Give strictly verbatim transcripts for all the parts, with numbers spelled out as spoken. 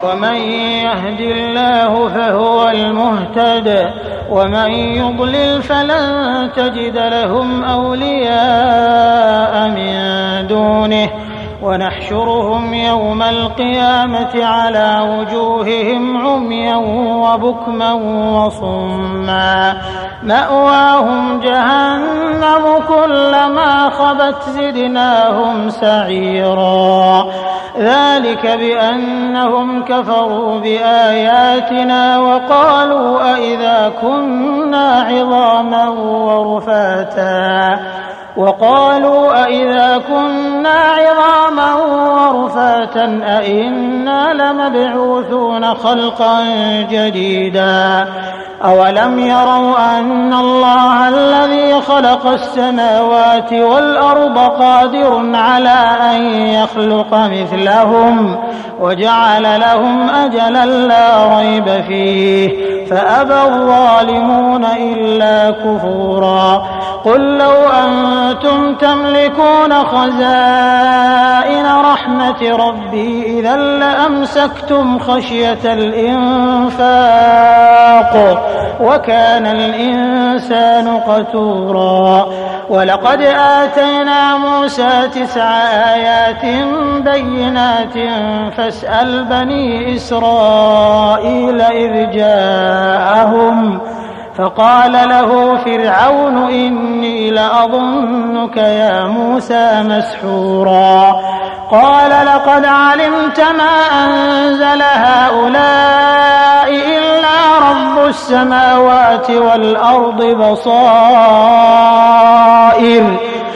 ومن يهد الله فهو المهتد ومن يضلل فلن تجد لهم أولياء من دونه ونحشرهم يوم القيامة على وجوههم عميا وبكما وصما مأواهم جهنم كلما خبت زدناهم سعيرا ذلك بأنهم كفروا بآياتنا وقالوا أئذا كنا عظاما ورفاتا وقالوا أئذا كنا عظاما ورفاتا أئنا لمبعوثون خلقا جديدا أولم يروا أن الله الذي خلق السماوات والأرض قادر على أن يخلق مثلهم وجعل لهم أجلا لا ريب فيه فأبى الظالمون إلا كفورا قل لو أنتم تملكون خزائن رحمة ربي إذا لأمسكتم خشية الإنفاق وكان الإنسان قتورا ولقد آتينا موسى تسع آيات بينات فاسأل بني إسرائيل إذ جاءهم فقال له فرعون إني لأظنك يا موسى مسحورا قال لقد علمت ما أنزل هؤلاء إلا رب السماوات والأرض بصائر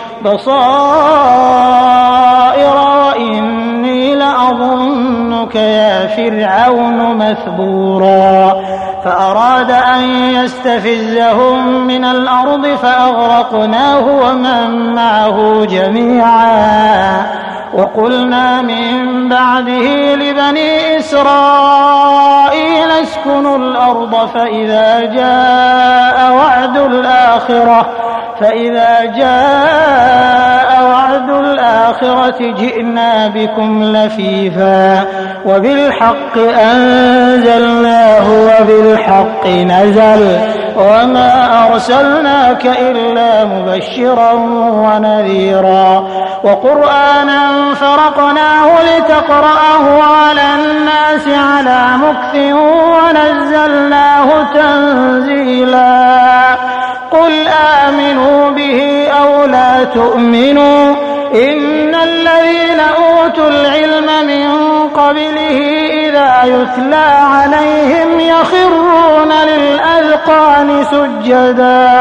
بصائر وإني لأظنك يا فرعون مثبورا فأراد أن يستفزهم من الأرض فأغرقناه ومن معه جميعا وقلنا من بعده لبني إسرائيل اسكنوا الأرض فإذا جاء وعد الآخرة فإذا جاء وعد الآخرة جئنا بكم لفيفا وبالحق أنزلناه وبالحق نزل وما أرسلناك إلا مبشرا ونذيرا وقرآنا فرقناه لتقرأه على الناس على مكث ونزلناه تنزيلا قل آمنوا به أو لا تؤمنوا إن الذين أوتوا العلم من قبله إذا يتلى عليهم يخرون للأذقان سجدا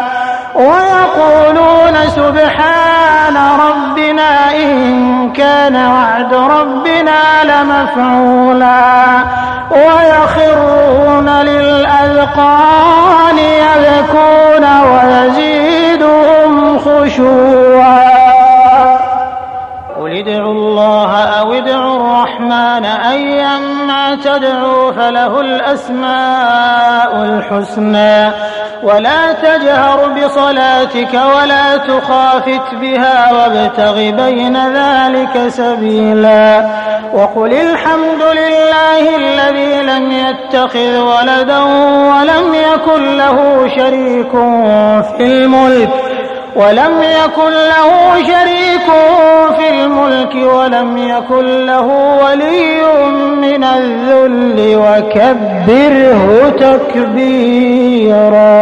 ويقولون سبحان ربنا إن كان وعد ربنا لمفعولا ويخرون للأذقان يبكون ويزيدهم خشوعا قل ادعوا الله أو ادعوا الرحمن أيما تدعوا فله الأسماء الحسنى ولا تجهر بصلاتك ولا تخافت بها وابتغ بين ذلك سبيلا وقل الحمد لله الذي لم يتخذ ولدا ولم يكن له شريك في الملك ولم يكن له شريك في الملك ولم يكن له ولي من الذل وكبره تكبيرا.